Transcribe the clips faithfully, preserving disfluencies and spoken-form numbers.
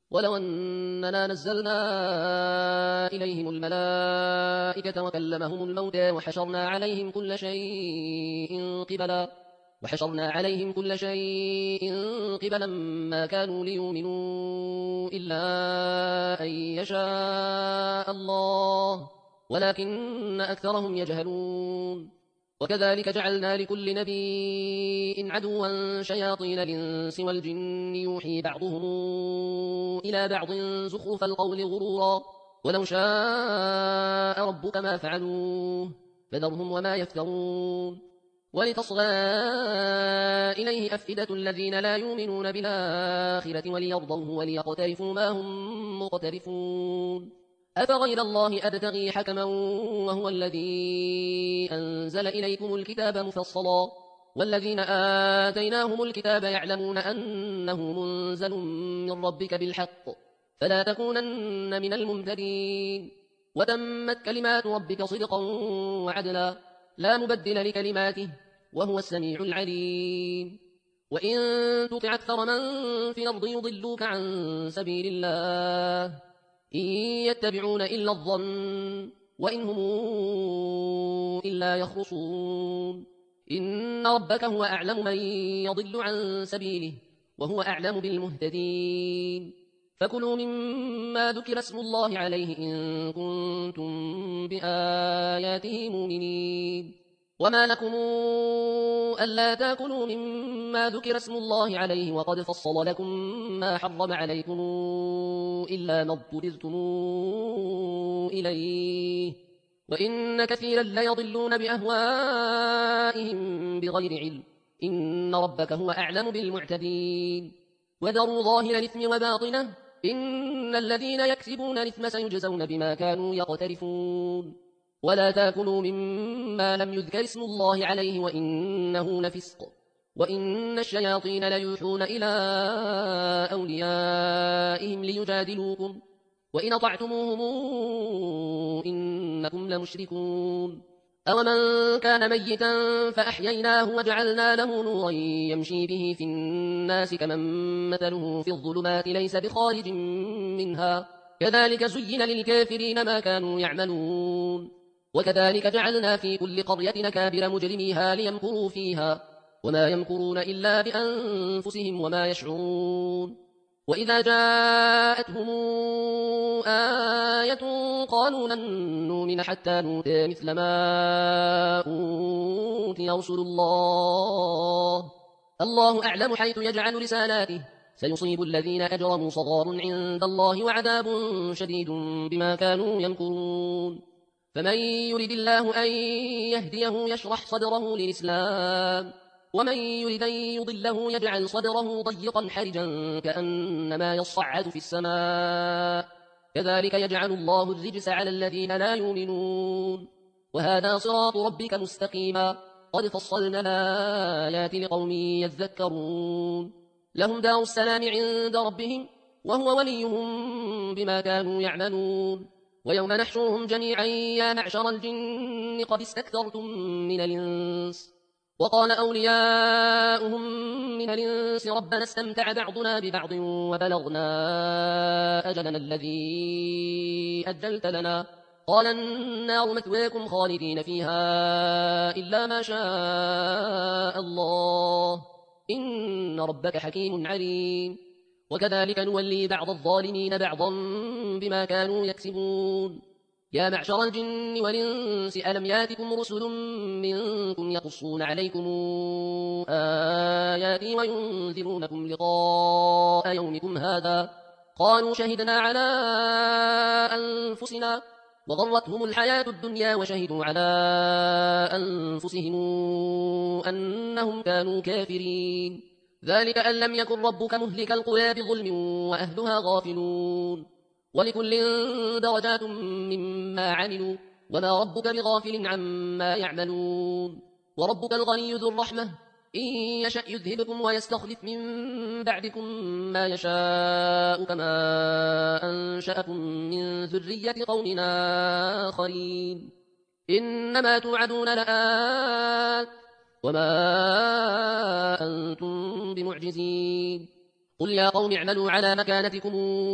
ولو أننا نزلنا إليهم الملائكة وكلمهم الموتى وحشرنا عليهم كل شيء قبلا وحشرنا عليهم كل شيء قبلا ما كانوا ليؤمنوا إلا أن يشاء الله ولكن أكثرهم يجهلون. وكذلك جعلنا لكل نبي عدوا شياطين الإنس والجن يوحي بعضهم إلى بعض زخرف القول غرورا ولو شاء ربك ما فعلوه فذرهم وما يفترون. ولتصغى إليه أفئدة الذين لا يؤمنون بالآخرة وليرضوه وليقترفوا ما هم مقترفون. أفغير الله أبتغي حكما وهو الذي أنزل إليكم الكتاب مفصلا والذين آتيناهم الكتاب يعلمون أنه منزل من ربك بالحق فلا تكونن من الممتدين. وتمت كلمات ربك صدقا وعدلا لا مبدل لكلماته وهو السميع العليم. وإن تطع أكثر من في الأرض يضلوك عن سبيل الله إن يتبعون إلا الظن وإن هم إلا يخرصون. إن ربك هو أعلم من يضل عن سبيله وهو أعلم بالمهتدين. فكلوا مما ذكر اسم الله عليه إن كنتم بآياته مؤمنين. وما لكم ألا تأكلوا مما ذكر اسم الله عليه وقد فصل لكم ما حرم عليكم إلا ما اضطررتم إليه وإن كثيرا ليضلون بأهوائهم بغير علم إن ربك هو أعلم بالمعتدين. وذروا ظاهر الإثم وباطنه إن الذين يكسبون الإثم سيجزون بما كانوا يقترفون. ولا تأكلوا مما لم يذكر اسم الله عليه وإنه لفسق وإن الشياطين ليوحون إلى أوليائهم ليجادلوكم وإن أطعتموهم إنكم لمشركون. أومن كان ميتا فأحييناه وجعلنا له نورا يمشي به في الناس كمن مثله في الظلمات ليس بخارج منها كذلك زين للكافرين ما كانوا يعملون. وكذلك جعلنا في كل قرية أكابر مجرميها ليمكروا فيها وما يمكرون إلا بأنفسهم وما يشعرون. وإذا جاءتهم آية قالوا لن نؤمن حتى نؤتى مثل ما أوتي رسل الله الله أعلم حيث يجعل رسالاته سيصيب الذين أجرموا صغار عند الله وعذاب شديد بما كانوا يمكرون. فمن يرد الله أن يهديه يشرح صدره للإسلام ومن يرد أن يضله يجعل صدره ضيقا حرجا كأنما يصعد في السماء كذلك يجعل الله الرجس على الذين لا يؤمنون. وهذا صراط ربك مستقيما قد فصلنا الآيات لقوم يذكرون. لهم دار السلام عند ربهم وهو وليهم بما كانوا يعملون. ويوم نحشرهم جميعا يا معشر الجن قد استكثرتم من الإنس وقال أولياؤهم من الإنس ربنا استمتع بعضنا ببعض وبلغنا أجلنا الذي أجلت لنا قال النار مثواكم خالدين فيها إلا ما شاء الله إن ربك حكيم عليم. وكذلك نولي بعض الظالمين بعضا بما كانوا يكسبون. يا معشر الجن والإنس ألم ياتكم رسل منكم يقصون عليكم آياتي وينذرونكم لقاء يومكم هذا قالوا شهدنا على أنفسنا وغرتهم الحياة الدنيا وشهدوا على أنفسهم أنهم كانوا كافرين ذلك أن لم يكن ربك مهلك القرى بظلم وأهلها غافلون. ولكل درجات مما عملوا وما ربك بغافل عما يعملون. وربك الغني ذو الرحمة إن يشأ يذهبكم ويستخلف من بعدكم ما يشاء كما أنشأكم من ذرية قوم آخرين إنما توعدون لآت وما أنتم بمعجزين. قل يا قوم اعملوا على مكانتكم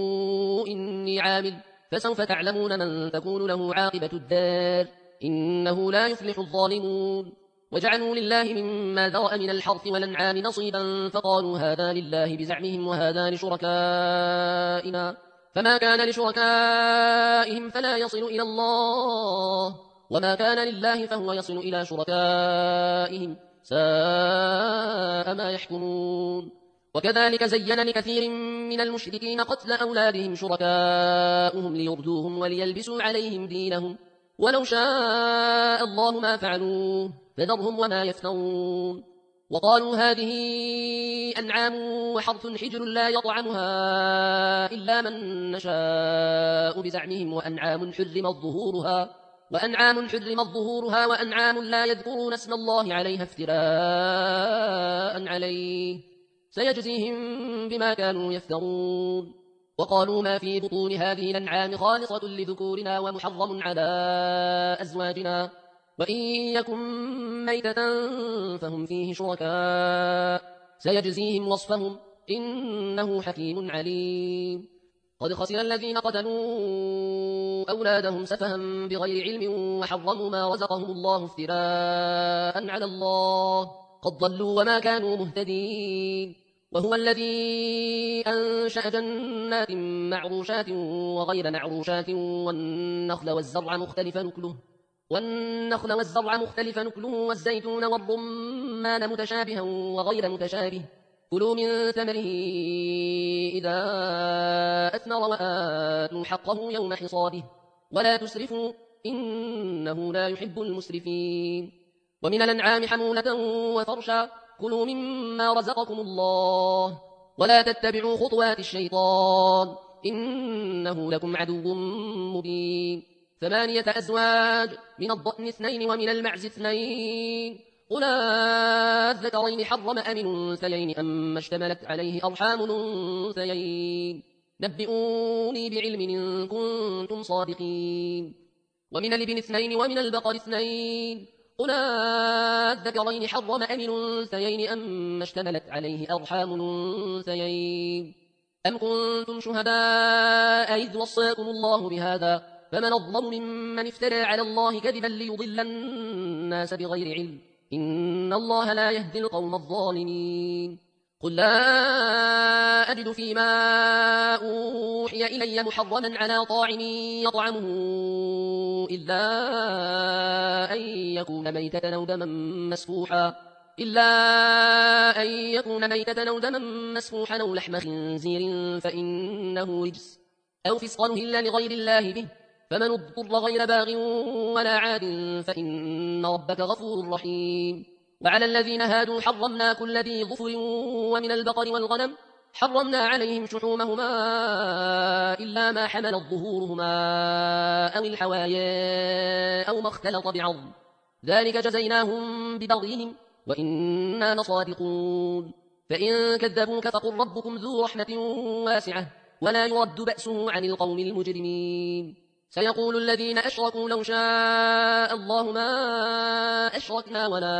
إني عامل فسوف تعلمون من تكون له عاقبة الدار إنه لا يفلح الظالمون وجعلوا لله مما ذرأ من الحرث والأنعام نصيبا فقالوا هذا لله بزعمهم وهذا لشركائنا فما كان لشركائهم فلا يصل إلى الله وما كان لله فهو يصل إلى شركائهم ساء ما يحكمون وكذلك زين لكثير من المشركين قتل أولادهم شركاؤهم ليردوهم وليلبسوا عليهم دينهم ولو شاء الله ما فعلوه فذرهم وما يفترون وقالوا هذه أنعام وحرث حجر لا يطعمها إلا من نشاء بزعمهم وأنعام حرمت ظهورها وأنعام حرمت ظهورها وأنعام لا يذكرون اسم الله عليها افتراء عليه سيجزيهم بما كانوا يفترون وقالوا ما في بطون هذه الأنعام خالصة لذكورنا ومحرم على أزواجنا وإن يكن ميتة فهم فيه شركاء سيجزيهم وصفهم إنه حكيم عليم قد خسر الذين قتلوا أولادهم سفها بغير علم وحرموا ما رزقهم الله افتراء على الله قد ضلوا وما كانوا مهتدين وهو الذي أنشأ جنات معروشات وغير معروشات والنخل والزرع مختلف نكله والنخل والزرع مختلف نكله والزيتون والرمان متشابها وغير متشابه كلوا من ثمره إذا أثمر وآتوا حقه يوم حصاده ولا تسرفوا إنه لا يحب المسرفين ومن الأنعام حمولة وفرشا كلوا مما رزقكم الله ولا تتبعوا خطوات الشيطان إنه لكم عدو مبين ثمانية أزواج من الضأن اثنين ومن المعز اثنين قل الذكرين حرم أم الأنثيين أما اشتملت عليه أرحام الأنثيين نبئوني بعلم إن كنتم صادقين ومن الابن اثنين ومن البقر اثنين قل الذكرين حرم أم الأنثيين أما اشتملت عليه أرحام الأنثيين أم كنتم شهداء إذ وصاكم الله بهذا فمن أظلم ممن افترى على الله كذبا ليضل الناس بغير علم إن الله لا يهدي القوم الظالمين قل لا أجد فيما أوحي إلي محرما على طاعم يطعمه إلا أن يكون ميتة أو دما مسفوحا إلا أن يكون ميتة أو دما مسفوحا أو لحم خنزير فإنه رجس أو فسقا أهل لغير الله به فمن اضطر غير باغ ولا عاد فإن ربك غفور رحيم وعلى الذين هادوا حرمنا كل ذي ظفر ومن البقر والغنم حرمنا عليهم شحومهما إلا ما حملت ظهورهما أو الحوايا أو ما اختلط بعظم ذلك جزيناهم ببغيهم وإنا لصادقون فإن كذبوك فقل ربكم ذو رحمة واسعة ولا يرد بأسه عن القوم المجرمين سيقول الذين أشركوا لو شاء الله ما أشركنا ولا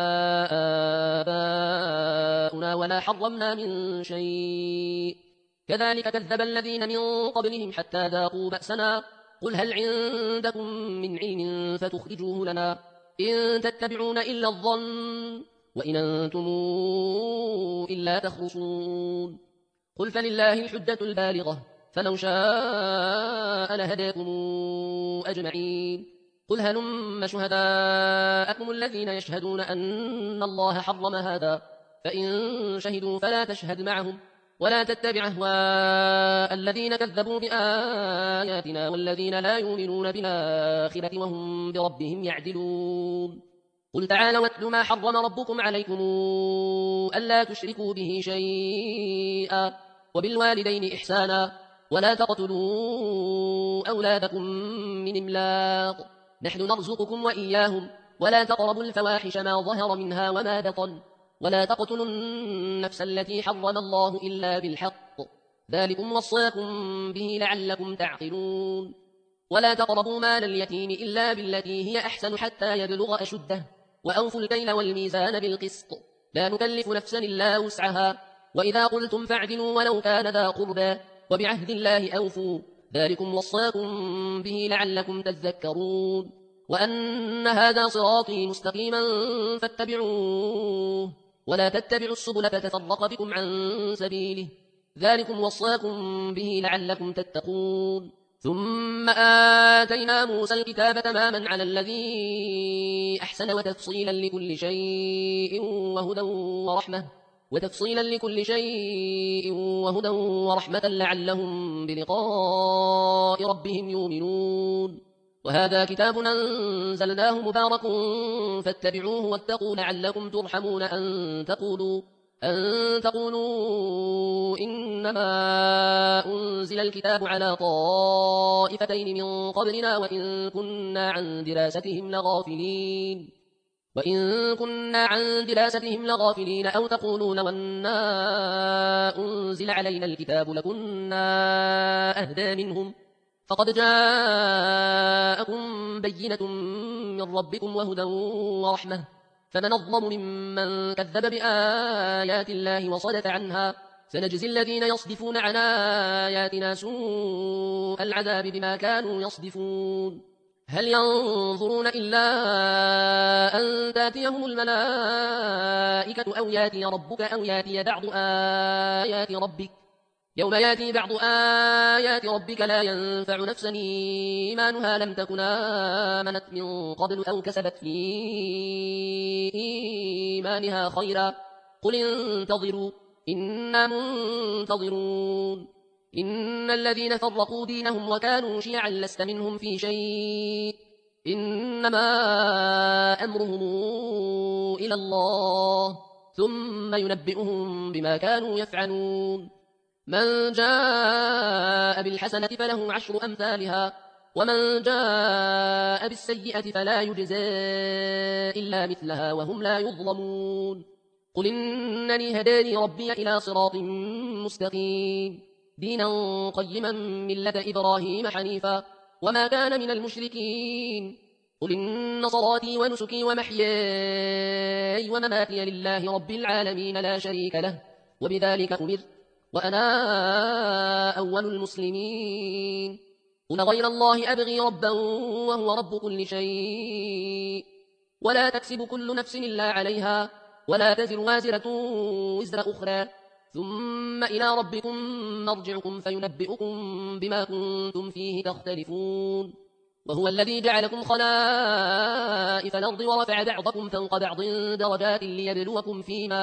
آباؤنا ولا حرمنا من شيء كذلك كذب الذين من قبلهم حتى ذاقوا بأسنا قل هل عندكم من علم فتخرجوه لنا إن تتبعون إلا الظن وإن أنتم إلا تخرصون قل فلله الحجة البالغة فلو شاء لهداكم أجمعين قل هلم شهداءكم الذين يشهدون أن الله حرم هذا فإن شهدوا فلا تشهد معهم ولا تتبع أهواء الذين كذبوا بآياتنا والذين لا يؤمنون بالآخرة وهم بربهم يعدلون قل تعالوا واتل ما حرم ربكم عليكم ألا تشركوا به شيئا وبالوالدين إحسانا ولا تقتلوا أولادكم من إملاق نحن نرزقكم وإياهم ولا تقربوا الفواحش ما ظهر منها وما بطن ولا تقتلوا النفس التي حرم الله إلا بالحق ذلكم وصاكم به لعلكم تعقلون ولا تقربوا مال اليتيم إلا بالتي هي أحسن حتى يبلغ أشده وأوفوا الكيل والميزان بالقسط لا نكلف نفسا إلا وسعها وإذا قلتم فاعدلوا ولو كان ذا قربى وبعهد الله أوفوا ذلكم وصاكم به لعلكم تذكرون وأن هذا صراطي مستقيما فاتبعوه ولا تتبعوا السبل فتفرق بكم عن سبيله ذلكم وصاكم به لعلكم تتقون ثم آتينا موسى الكتاب تماما على الذي أحسن وتفصيلا لكل شيء وهدى ورحمة وتفصيلا لكل شيء وهدى ورحمة لعلهم بلقاء ربهم يؤمنون وهذا كتاب أنزلناه مبارك فاتبعوه واتقوا لعلكم ترحمون أن تقولوا أن تقولوا إنما أنزل الكتاب على طائفتين من قبلنا وإن كنا عن دراستهم لغافلين وإن كنا عن دراستهم لغافلين أو تقولوا لو أنا أنزل علينا الكتاب لكنا أهدى منهم فقد جاءكم بينة من ربكم وهدى ورحمة فمن أظلم ممن كذب بآيات الله وصدف عنها سنجزي الذين يصدفون عن آياتنا سوء العذاب بما كانوا يصدفون هل ينظرون إلا أن تاتيهم الملائكة أو ياتي ربك أو ياتي بعض آيات ربك يوم ياتي بعض آيات ربك لا ينفع نفسا إيمانها لم تكن آمنت من قبل أو كسبت في إيمانها خيرا قل انتظروا إنا منتظرون إن الذين فرقوا دينهم وكانوا شيعا لست منهم في شيء إنما أمرهم إلى الله ثم ينبئهم بما كانوا يفعلون من جاء بالحسنة فله عشر أمثالها ومن جاء بالسيئة فلا يجزى إلا مثلها وهم لا يظلمون قل إنني هداني ربي إلى صراط مستقيم دينا قيما ملة إبراهيم حنيفا وما كان من المشركين قل إن صلاتي ونسكي ومحياي ومماتي لله رب العالمين لا شريك له وبذلك أمرت وأنا أول المسلمين قل غير الله أبغي ربا وهو رب كل شيء ولا تكسب كل نفس إلا عليها ولا تزر وازرة وزر أخرى ثم إلى ربكم مرجعكم فينبئكم بما كنتم فيه تختلفون وهو الذي جعلكم خلائف الأرض ورفع بعضكم فوق بعض درجات ليبلوكم فيما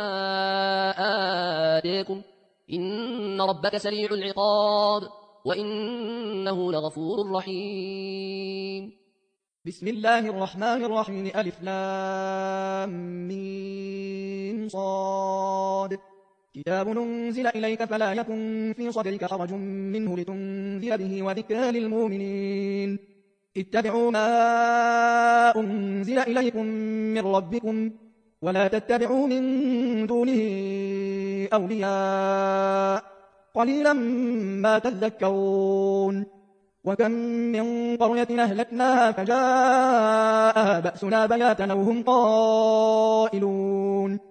آتاكم إن ربك سريع العقاب وإنه لغفور رحيم بسم الله الرحمن الرحيم ألف لام ميم صاد كتاب أنزل إليك فلا يكن في صدرك حرج منه لتنذر به وذكرى للمؤمنين اتبعوا ما أنزل إليكم من ربكم ولا تتبعوا من دونه أولياء قليلا ما تذكرون وكم من قرية أهلكناها فجاءها بأسنا بياتا وهم قائلون